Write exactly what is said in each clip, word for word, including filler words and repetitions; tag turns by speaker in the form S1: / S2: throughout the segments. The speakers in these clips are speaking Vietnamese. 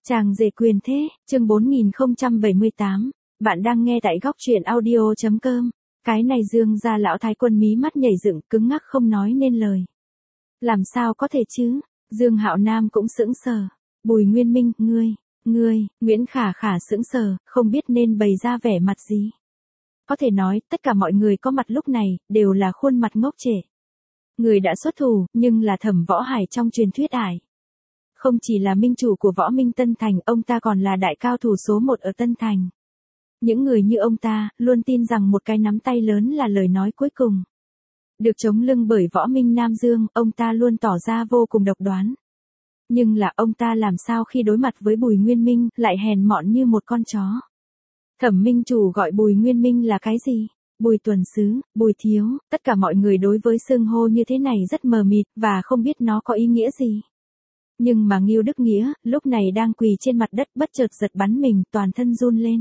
S1: Chàng rể quyền thế, chương bốn nghìn không trăm bảy mươi tám, bạn đang nghe tại góc truyện audio chấm com. Cái này Dương gia lão thái quân mí mắt nhảy dựng, cứng ngắc không nói nên lời. Làm sao có thể chứ? Dương Hạo Nam cũng sững sờ. Bùi Nguyên Minh, ngươi, ngươi, Nguyễn Khả Khả sững sờ, không biết nên bày ra vẻ mặt gì. Có thể nói, tất cả mọi người có mặt lúc này, đều là khuôn mặt ngốc trệ. Người đã xuất thủ, nhưng là Thẩm Võ Hải trong truyền thuyết ải. Không chỉ là minh chủ của Võ Minh Tân Thành, ông ta còn là đại cao thủ số một ở Tân Thành. Những người như ông ta, luôn tin rằng một cái nắm tay lớn là lời nói cuối cùng. Được chống lưng bởi Võ Minh Nam Dương, ông ta luôn tỏ ra vô cùng độc đoán. Nhưng là ông ta làm sao khi đối mặt với Bùi Nguyên Minh, lại hèn mọn như một con chó. Thẩm minh chủ gọi Bùi Nguyên Minh là cái gì? Bùi tuần sứ, Bùi thiếu, tất cả mọi người đối với xưng hô như thế này rất mờ mịt, và không biết nó có ý nghĩa gì. Nhưng mà Ngưu Đức Nghĩa, lúc này đang quỳ trên mặt đất bất chợt giật bắn mình, toàn thân run lên.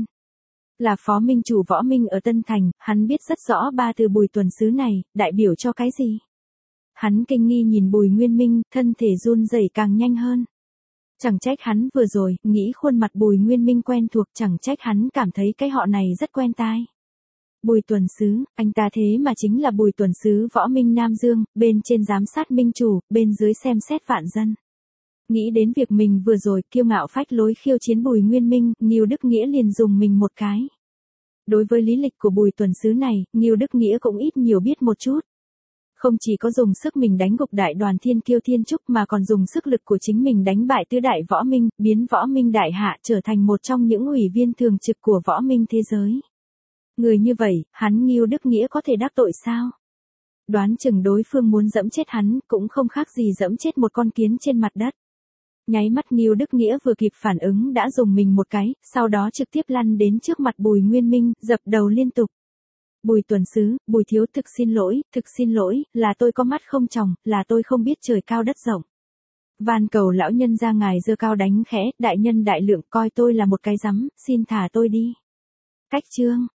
S1: Là phó minh chủ Võ Minh ở Tân Thành, hắn biết rất rõ ba từ Bùi tuần sứ này, đại biểu cho cái gì. Hắn kinh nghi nhìn Bùi Nguyên Minh, thân thể run rẩy càng nhanh hơn. Chẳng trách hắn vừa rồi, nghĩ khuôn mặt Bùi Nguyên Minh quen thuộc, chẳng trách hắn cảm thấy cái họ này rất quen tai. Bùi tuần sứ, anh ta thế mà chính là Bùi tuần sứ Võ Minh Nam Dương, bên trên giám sát minh chủ, bên dưới xem xét vạn dân. Nghĩ đến việc mình vừa rồi kiêu ngạo phách lối khiêu chiến Bùi Nguyên Minh, Ngưu Đức Nghĩa liền dùng mình một cái. Đối với lý lịch của Bùi tuần sứ này, Ngưu Đức Nghĩa cũng ít nhiều biết một chút. Không chỉ có dùng sức mình đánh gục đại đoàn Thiên Kiêu Thiên Trúc mà còn dùng sức lực của chính mình đánh bại tứ đại Võ Minh, biến Võ Minh đại hạ trở thành một trong những ủy viên thường trực của Võ Minh thế giới. Người như vậy, hắn Ngưu Đức Nghĩa có thể đắc tội sao? Đoán chừng đối phương muốn dẫm chết hắn, cũng không khác gì dẫm chết một con kiến trên mặt đất. Nháy mắt Ngưu Đức Nghĩa vừa kịp phản ứng đã dùng mình một cái, sau đó trực tiếp lăn đến trước mặt Bùi Nguyên Minh, dập đầu liên tục. Bùi tuần sứ, Bùi thiếu thực xin lỗi, thực xin lỗi, là tôi có mắt không tròng, là tôi không biết trời cao đất rộng. Van cầu lão nhân ra ngài giơ cao đánh khẽ, đại nhân đại lượng coi tôi là một cái rắm, xin thả tôi đi. Cách chương,